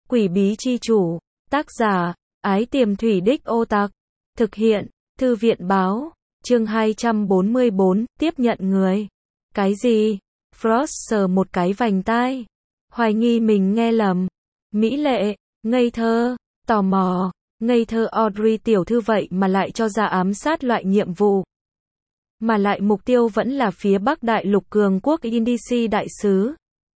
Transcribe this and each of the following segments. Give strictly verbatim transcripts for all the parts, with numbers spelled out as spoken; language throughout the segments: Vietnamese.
Quỷ bí chi chủ. Tác giả, Ái Tiềm Thủy Đích Ô Tặc. Thực hiện, Thư viện báo. Chương hai trăm bốn mươi bốn, tiếp nhận người. Cái gì? Frost sờ một cái vành tai. Hoài nghi mình nghe lầm. Mỹ lệ, ngây thơ, tò mò, ngây thơ Audrey tiểu thư vậy mà lại cho ra ám sát loại nhiệm vụ. Mà lại mục tiêu vẫn là phía Bắc Đại lục cường quốc Indici đại sứ.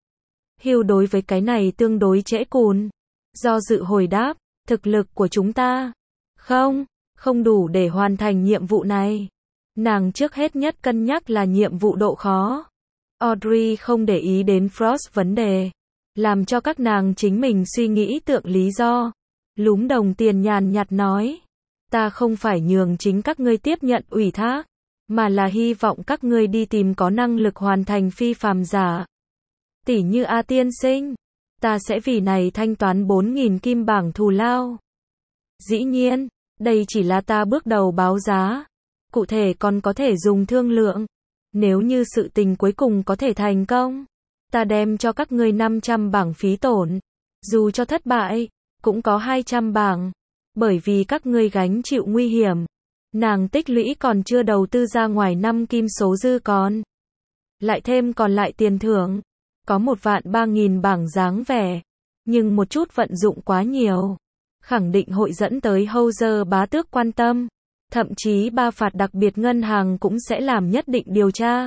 Hugh đối với cái này tương đối trễ cùn. Do dự hồi đáp, thực lực của chúng ta. Không, không đủ để hoàn thành nhiệm vụ này. Nàng trước hết nhất cân nhắc là nhiệm vụ độ khó. Audrey không để ý đến Frost vấn đề. Làm cho các nàng chính mình suy nghĩ tượng lý do. Lúm đồng tiền nhàn nhạt nói. Ta không phải nhường chính các ngươi tiếp nhận ủy thác. Mà là hy vọng các ngươi đi tìm có năng lực hoàn thành phi phàm giả. Tỷ như A tiên sinh. Ta sẽ vì này thanh toán bốn nghìn kim bảng thù lao. Dĩ nhiên, đây chỉ là ta bước đầu báo giá. Cụ thể còn có thể dùng thương lượng. Nếu như sự tình cuối cùng có thể thành công, ta đem cho các ngươi năm trăm bảng phí tổn. Dù cho thất bại, cũng có hai trăm bảng. Bởi vì các ngươi gánh chịu nguy hiểm. Nàng tích lũy còn chưa đầu tư ra ngoài năm kim số dư còn. Lại thêm còn lại tiền thưởng. Có một vạn ba nghìn bảng dáng vẻ. Nhưng một chút vận dụng quá nhiều. Khẳng định hội dẫn tới Howzer bá tước quan tâm. Thậm chí ba phạt đặc biệt ngân hàng cũng sẽ làm nhất định điều tra.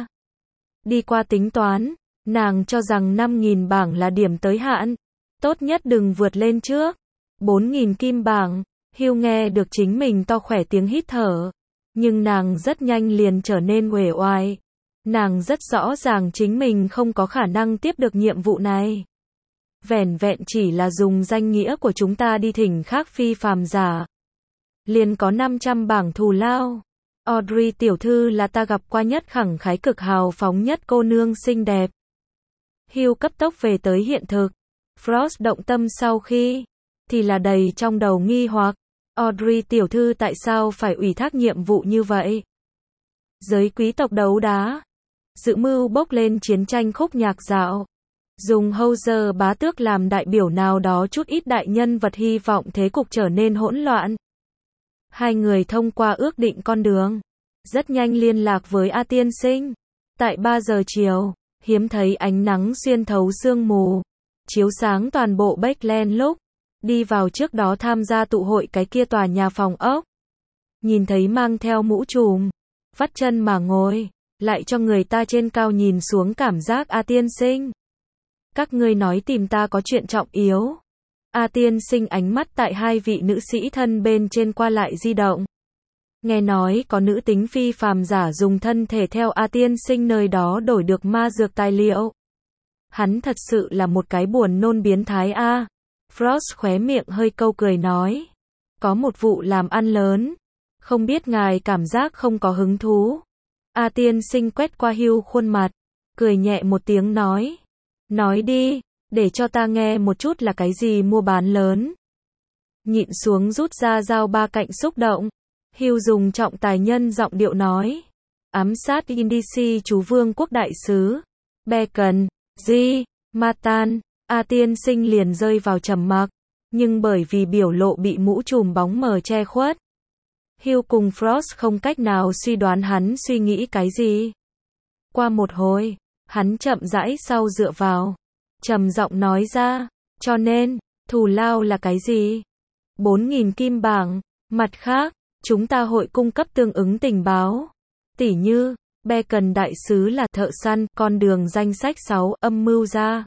Đi qua tính toán, nàng cho rằng năm nghìn bảng là điểm tới hạn. Tốt nhất đừng vượt lên trước. bốn nghìn kim bảng. Hugh nghe được chính mình to khỏe tiếng hít thở. Nhưng nàng rất nhanh liền trở nên uể oải. Nàng rất rõ ràng chính mình không có khả năng tiếp được nhiệm vụ này. Vẻn vẹn chỉ là dùng danh nghĩa của chúng ta đi thỉnh khác phi phàm giả. Liền có năm trăm bảng thù lao. Audrey tiểu thư là ta gặp qua nhất khẳng khái cực hào phóng nhất cô nương xinh đẹp. Hugh cấp tốc về tới hiện thực. Frost động tâm sau khi, thì là đầy trong đầu nghi hoặc. Audrey tiểu thư tại sao phải ủy thác nhiệm vụ như vậy? Giới quý tộc đấu đá. Dự mưu bốc lên chiến tranh khúc nhạc dạo. Dùng Howzer bá tước làm đại biểu nào đó chút ít đại nhân vật hy vọng thế cục trở nên hỗn loạn. Hai người thông qua ước định con đường. Rất nhanh liên lạc với A tiên sinh. Tại ba giờ chiều, hiếm thấy ánh nắng xuyên thấu sương mù. Chiếu sáng toàn bộ Backland lúc. Đi vào trước đó tham gia tụ hội cái kia tòa nhà phòng ốc. Nhìn thấy mang theo mũ trùm. Vắt chân mà ngồi. Lại cho người ta trên cao nhìn xuống cảm giác A tiên sinh. Các ngươi nói tìm ta có chuyện trọng yếu. A tiên sinh ánh mắt tại hai vị nữ sĩ thân bên trên qua lại di động. Nghe nói có nữ tính phi phàm giả dùng thân thể theo A tiên sinh nơi đó đổi được ma dược tài liệu. Hắn thật sự là một cái buồn nôn biến thái a. Frost khóe miệng hơi câu cười nói. Có một vụ làm ăn lớn. Không biết ngài cảm giác không có hứng thú. A tiên sinh quét qua Hugh khuôn mặt. Cười nhẹ một tiếng nói. Nói đi, để cho ta nghe một chút là cái gì mua bán lớn. Nhịn xuống rút ra dao ba cạnh xúc động. Hugh dùng trọng tài nhân giọng điệu nói. Ám sát Indici chú vương quốc đại sứ. Bacon, G, Matan. A tiên sinh liền rơi vào trầm mặc. Nhưng bởi vì biểu lộ bị mũ trùm bóng mờ che khuất. Hugh cùng Frost không cách nào suy đoán hắn suy nghĩ cái gì. Qua một hồi, hắn chậm rãi sau dựa vào. Trầm giọng nói ra. Cho nên, thù lao là cái gì? bốn nghìn kim bảng. Mặt khác, chúng ta hội cung cấp tương ứng tình báo. Tỉ như, Bacon đại sứ là thợ săn, con đường danh sách sáu âm mưu ra.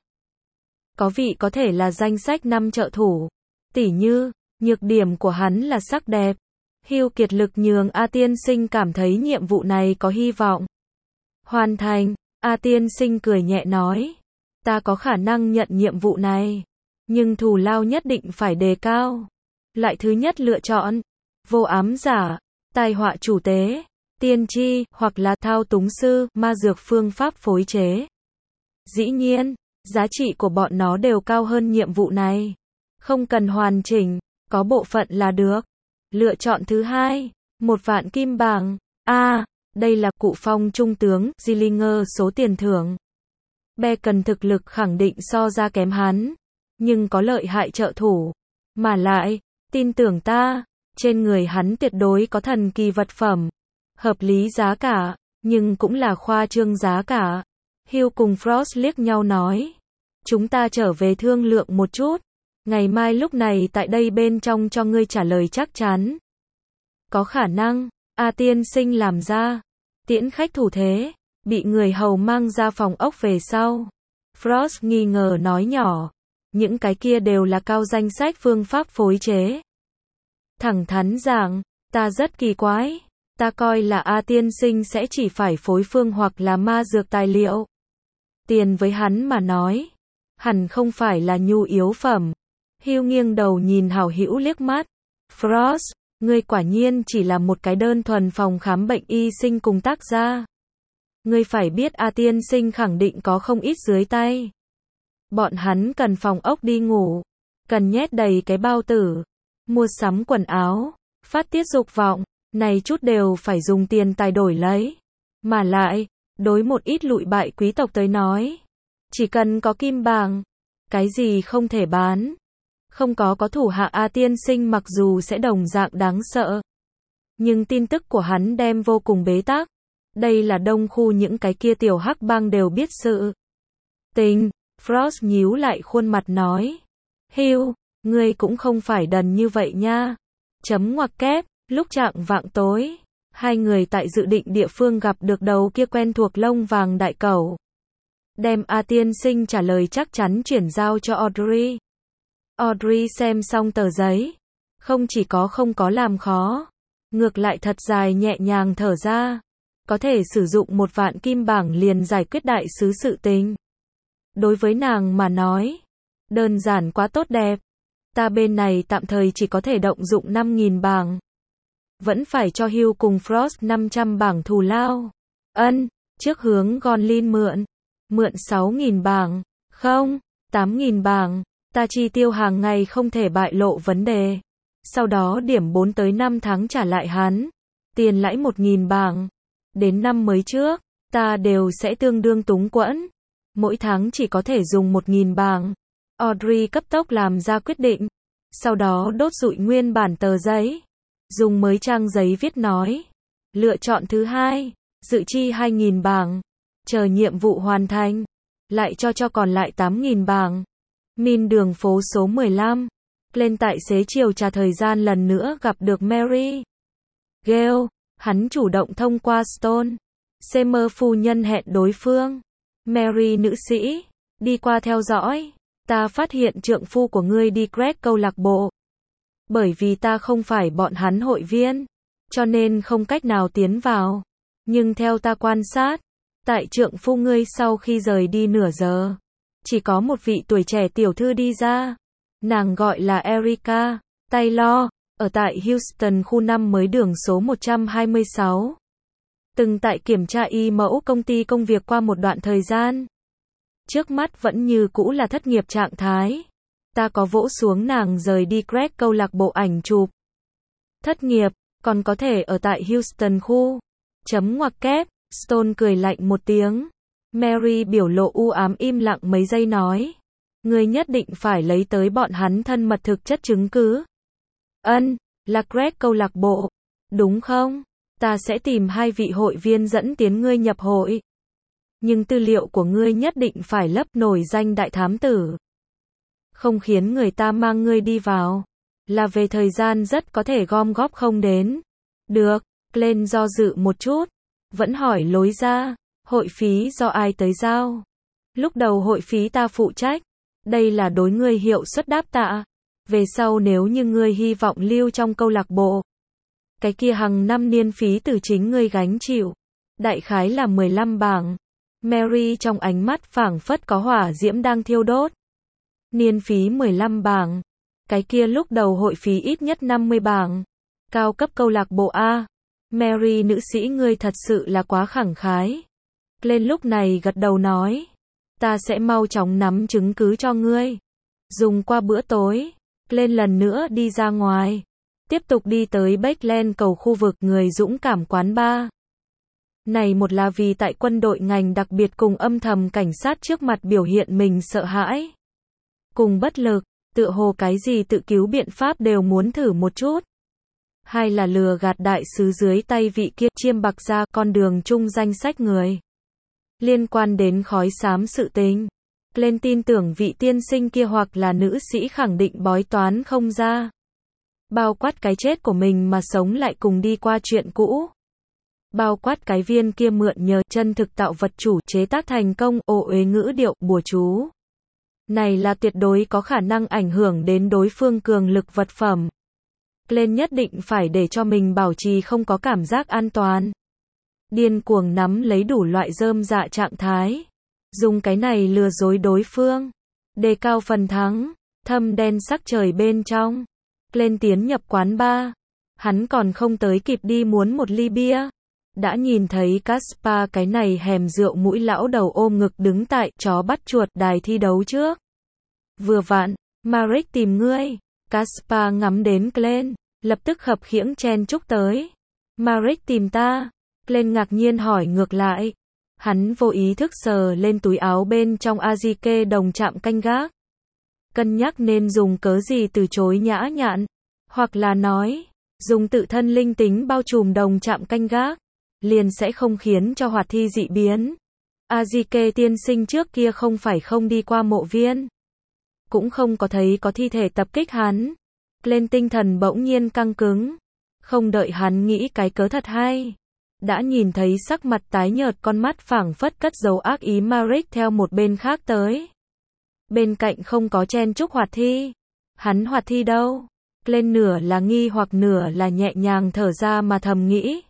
Có vị có thể là danh sách năm trợ thủ. Tỉ như, nhược điểm của hắn là sắc đẹp. Hugh kiệt lực nhường A tiên sinh cảm thấy nhiệm vụ này có hy vọng. Hoàn thành, A tiên sinh cười nhẹ nói. Ta có khả năng nhận nhiệm vụ này. Nhưng thù lao nhất định phải đề cao. Loại thứ nhất lựa chọn. Vô ám giả, tai họa chủ tế, tiên tri, hoặc là thao túng sư, ma dược phương pháp phối chế. Dĩ nhiên, giá trị của bọn nó đều cao hơn nhiệm vụ này. Không cần hoàn chỉnh, có bộ phận là được. Lựa chọn thứ hai, một vạn kim bảng. A, à, đây là cụ phong trung tướng, Gillinger số tiền thưởng. Bacon thực lực khẳng định so ra kém hắn. nhưng có lợi hại trợ thủ. Mà lại, tin tưởng ta, trên người hắn tuyệt đối có thần kỳ vật phẩm. Hợp lý giá cả, nhưng cũng là khoa trương giá cả. Hugh cùng Frost liếc nhau nói. Chúng ta trở về thương lượng một chút. Ngày mai lúc này tại đây bên trong cho ngươi trả lời chắc chắn. Có khả năng, A tiên sinh làm ra. Tiễn khách thủ thế, bị người hầu mang ra phòng ốc về sau. Frost nghi ngờ nói nhỏ. Những cái kia đều là cao danh sách phương pháp phối chế. Thẳng thắn rằng, ta rất kỳ quái. Ta coi là A tiên sinh sẽ chỉ phải phối phương hoặc là ma dược tài liệu. Tiền với hắn mà nói. Hẳn không phải là nhu yếu phẩm. Hugh nghiêng đầu nhìn hảo hữu liếc mắt. Frost, ngươi quả nhiên chỉ là một cái đơn thuần phòng khám bệnh y sinh cùng tác gia. Ngươi phải biết A tiên sinh khẳng định có không ít dưới tay. Bọn hắn cần phòng ốc đi ngủ. Cần nhét đầy cái bao tử. Mua sắm quần áo. Phát tiết dục vọng. Này chút đều phải dùng tiền tài đổi lấy. Mà lại, đối một ít lụi bại quý tộc tới nói. Chỉ cần có kim bảng. Cái gì không thể bán. Không có có thủ hạ A tiên sinh mặc dù sẽ đồng dạng đáng sợ. Nhưng tin tức của hắn đem vô cùng bế tắc. Đây là đông khu những cái kia tiểu hắc bang đều biết sự tình. Frost nhíu lại khuôn mặt nói. Hugh, ngươi cũng không phải đần như vậy nha. Chấm ngoặc kép, lúc chạng vạng tối. Hai người tại dự định địa phương gặp được đầu kia quen thuộc lông vàng đại cẩu. Đem A tiên sinh trả lời chắc chắn chuyển giao cho Audrey. Audrey xem xong tờ giấy. Không chỉ có không có làm khó. Ngược lại thật dài nhẹ nhàng thở ra. Có thể sử dụng một vạn kim bảng liền giải quyết đại sứ sự tình. Đối với nàng mà nói. Đơn giản quá tốt đẹp. Ta bên này tạm thời chỉ có thể động dụng năm nghìn bảng. Vẫn phải cho Hugh cùng Frost năm trăm bảng thù lao. Ân, trước hướng Gonlin mượn. Mượn sáu nghìn bảng. Không, tám nghìn bảng. Ta chi tiêu hàng ngày không thể bại lộ vấn đề. Sau đó điểm bốn tới năm tháng trả lại hắn. Tiền lãi một nghìn bảng. Đến năm mới trước, ta đều sẽ tương đương túng quẫn. Mỗi tháng chỉ có thể dùng một nghìn bảng. Audrey cấp tốc làm ra quyết định. Sau đó đốt rụi nguyên bản tờ giấy. Dùng mới trang giấy viết nói. Lựa chọn thứ hai. Dự chi hai nghìn bảng. Chờ nhiệm vụ hoàn thành. Lại cho cho còn lại tám nghìn bảng. Min đường phố số mười lăm. Lên tại xế chiều trà thời gian lần nữa gặp được Mary. Gale, hắn chủ động thông qua Stone. Seymour phu nhân hẹn đối phương. Mary nữ sĩ, đi qua theo dõi. Ta phát hiện trượng phu của ngươi đi Greg câu lạc bộ. Bởi vì ta không phải bọn hắn hội viên, cho nên không cách nào tiến vào. Nhưng theo ta quan sát, tại trượng phu ngươi sau khi rời đi nửa giờ, chỉ có một vị tuổi trẻ tiểu thư đi ra. Nàng gọi là Erica Taylor, ở tại Houston khu năm mới đường số một trăm hai mươi sáu. Từng tại kiểm tra y mẫu công ty công việc qua một đoạn thời gian. Trước mắt vẫn như cũ là thất nghiệp trạng thái. Ta có vỗ xuống nàng rời đi Greg câu lạc bộ ảnh chụp. Thất nghiệp, còn có thể ở tại Houston khu. Chấm ngoặc kép, Stone cười lạnh một tiếng. Mary biểu lộ u ám im lặng mấy giây nói. Ngươi nhất định phải lấy tới bọn hắn thân mật thực chất chứng cứ. Ân, là Greg câu lạc bộ. Đúng không? Ta sẽ tìm hai vị hội viên dẫn tiến ngươi nhập hội. Nhưng tư liệu của ngươi nhất định phải lấp nổi danh đại thám tử. Không khiến người ta mang ngươi đi vào. Là về thời gian rất có thể gom góp không đến. Được, Glenn do dự một chút. Vẫn hỏi lối ra. Hội phí do ai tới giao? Lúc đầu hội phí ta phụ trách. Đây là đối ngươi hiệu suất đáp tạ. Về sau nếu như ngươi hy vọng lưu trong câu lạc bộ. Cái kia hàng năm niên phí từ chính ngươi gánh chịu. Đại khái là mười lăm bảng. Mary trong ánh mắt phảng phất có hỏa diễm đang thiêu đốt. Niên phí mười lăm bảng. Cái kia lúc đầu hội phí ít nhất năm mươi bảng. Cao cấp câu lạc bộ A. Mary nữ sĩ ngươi thật sự là quá khẳng khái. Lên lúc này gật đầu nói. Ta sẽ mau chóng nắm chứng cứ cho ngươi. Dùng qua bữa tối. Lên lần nữa đi ra ngoài. Tiếp tục đi tới Bakeland cầu khu vực người dũng cảm quán bar. Này một là vì tại quân đội ngành đặc biệt cùng âm thầm cảnh sát trước mặt biểu hiện mình sợ hãi. cùng bất lực, tựa hồ cái gì tự cứu biện pháp đều muốn thử một chút. Hay là lừa gạt đại sứ dưới tay vị kia, chiêm bạc ra con đường chung danh sách người. Liên quan đến khói xám sự tình. Lên tin tưởng vị tiên sinh kia hoặc là nữ sĩ khẳng định bói toán không ra. Bao quát cái chết của mình mà sống lại cùng đi qua chuyện cũ. Bao quát cái viên kia mượn nhờ chân thực tạo vật chủ chế tác thành công, ô uế ngữ điệu, bùa chú. Này là tuyệt đối có khả năng ảnh hưởng đến đối phương cường lực vật phẩm. Lên nhất định phải để cho mình bảo trì không có cảm giác an toàn. Điên cuồng nắm lấy đủ loại rơm dạ trạng thái. Dùng cái này lừa dối đối phương. Đề cao phần thắng. Thâm đen sắc trời bên trong. Lên tiến nhập quán bar. Hắn còn không tới kịp đi muốn một ly bia. Đã nhìn thấy Caspar cái này hèm rượu mũi lão đầu ôm ngực đứng tại chó bắt chuột đài thi đấu trước. Vừa vặn, Marek tìm ngươi. Caspar ngắm đến Glenn, lập tức khập khiễng chen chúc tới. Marek tìm ta. Glenn ngạc nhiên hỏi ngược lại. Hắn vô ý thức sờ lên túi áo bên trong Azike đồng chạm canh gác. Cân nhắc nên dùng cớ gì từ chối nhã nhặn. Hoặc là nói, dùng tự thân linh tính bao trùm đồng chạm canh gác. Liền sẽ không khiến cho hoạt thi dị biến. Azike tiên sinh trước kia không phải không đi qua mộ viên. Cũng không có thấy có thi thể tập kích hắn. Lên tinh thần bỗng nhiên căng cứng. Không đợi hắn nghĩ cái cớ thật hay. Đã nhìn thấy sắc mặt tái nhợt con mắt phảng phất cất dấu ác ý Marek theo một bên khác tới. Bên cạnh không có chen chúc hoạt thi. Hắn hoạt thi đâu? Lên nửa là nghi hoặc nửa là nhẹ nhàng thở ra mà thầm nghĩ.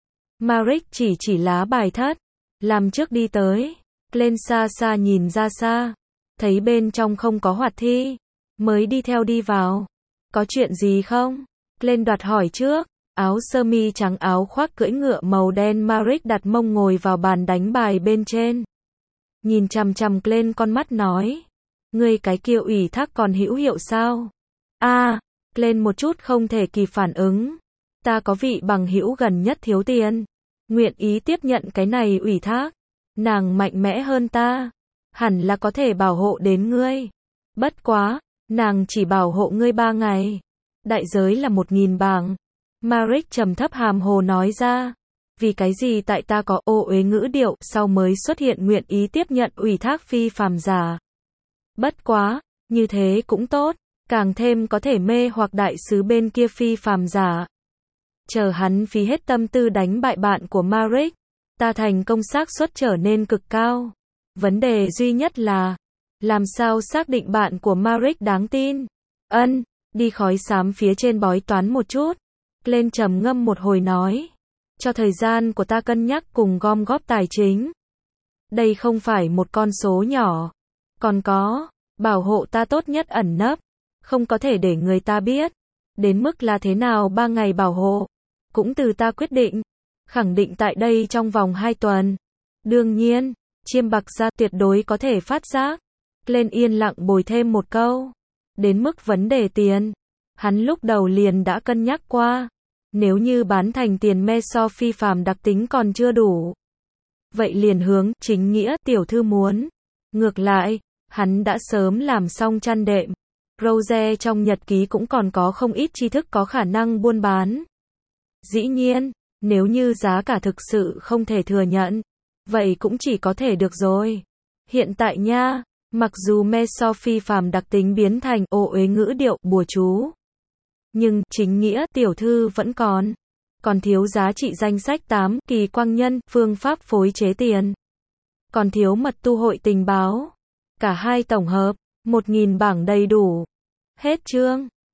Marek chỉ chỉ lá bài thất. Làm trước đi tới. Lên xa xa nhìn ra xa. Thấy bên trong không có hoạt thi. Mới đi theo đi vào. Có chuyện gì không? Lên đoạt hỏi trước. Áo sơ mi trắng áo khoác cưỡi ngựa màu đen Marek đặt mông ngồi vào bàn đánh bài bên trên. Nhìn chằm chằm lên con mắt nói. Ngươi cái kia ủy thác còn hữu hiệu sao? A, lên một chút không thể kịp phản ứng. Ta có vị bằng hữu gần nhất thiếu tiền. Nguyện ý tiếp nhận cái này ủy thác. Nàng mạnh mẽ hơn ta. Hẳn là có thể bảo hộ đến ngươi. Bất quá, nàng chỉ bảo hộ ngươi ba ngày. Đại giới là một nghìn bảng. Marek trầm thấp hàm hồ nói ra. Vì cái gì tại ta có ô uế ngữ điệu sau mới xuất hiện nguyện ý tiếp nhận ủy thác phi phàm giả. Bất quá, như thế cũng tốt. Càng thêm có thể mê hoặc đại sứ bên kia phi phàm giả. Chờ hắn phí hết tâm tư đánh bại bạn của Marek. Ta thành công xác suất trở nên cực cao. Vấn đề duy nhất là. Làm sao xác định bạn của Marek đáng tin? Ân, đi khói xám phía trên bói toán một chút. Lên trầm ngâm một hồi nói. Cho thời gian của ta cân nhắc cùng gom góp tài chính. Đây không phải một con số nhỏ. Còn có, bảo hộ ta tốt nhất ẩn nấp. Không có thể để người ta biết. Đến mức là thế nào ba ngày bảo hộ. Cũng từ ta quyết định. Khẳng định tại đây trong vòng hai tuần. Đương nhiên, chiêm bạc ra tuyệt đối có thể phát giác. Lên yên lặng bồi thêm một câu. Đến mức vấn đề tiền. Hắn lúc đầu liền đã cân nhắc qua. Nếu như bán thành tiền me so phi phàm đặc tính còn chưa đủ. Vậy liền hướng chính nghĩa tiểu thư muốn. Ngược lại, hắn đã sớm làm xong chăn đệm. Rose trong nhật ký cũng còn có không ít tri thức có khả năng buôn bán. Dĩ nhiên, nếu như giá cả thực sự không thể thừa nhận. Vậy cũng chỉ có thể được rồi. Hiện tại nha, mặc dù me so phi phàm đặc tính biến thành ô uế ngữ điệu, bùa chú. Nhưng, chính nghĩa, tiểu thư vẫn còn. Còn thiếu giá trị danh sách tám, kỳ quang nhân, phương pháp phối chế tiền. Còn thiếu mật tu hội tình báo. Cả hai tổng hợp, một nghìn bảng đầy đủ. Hết chương.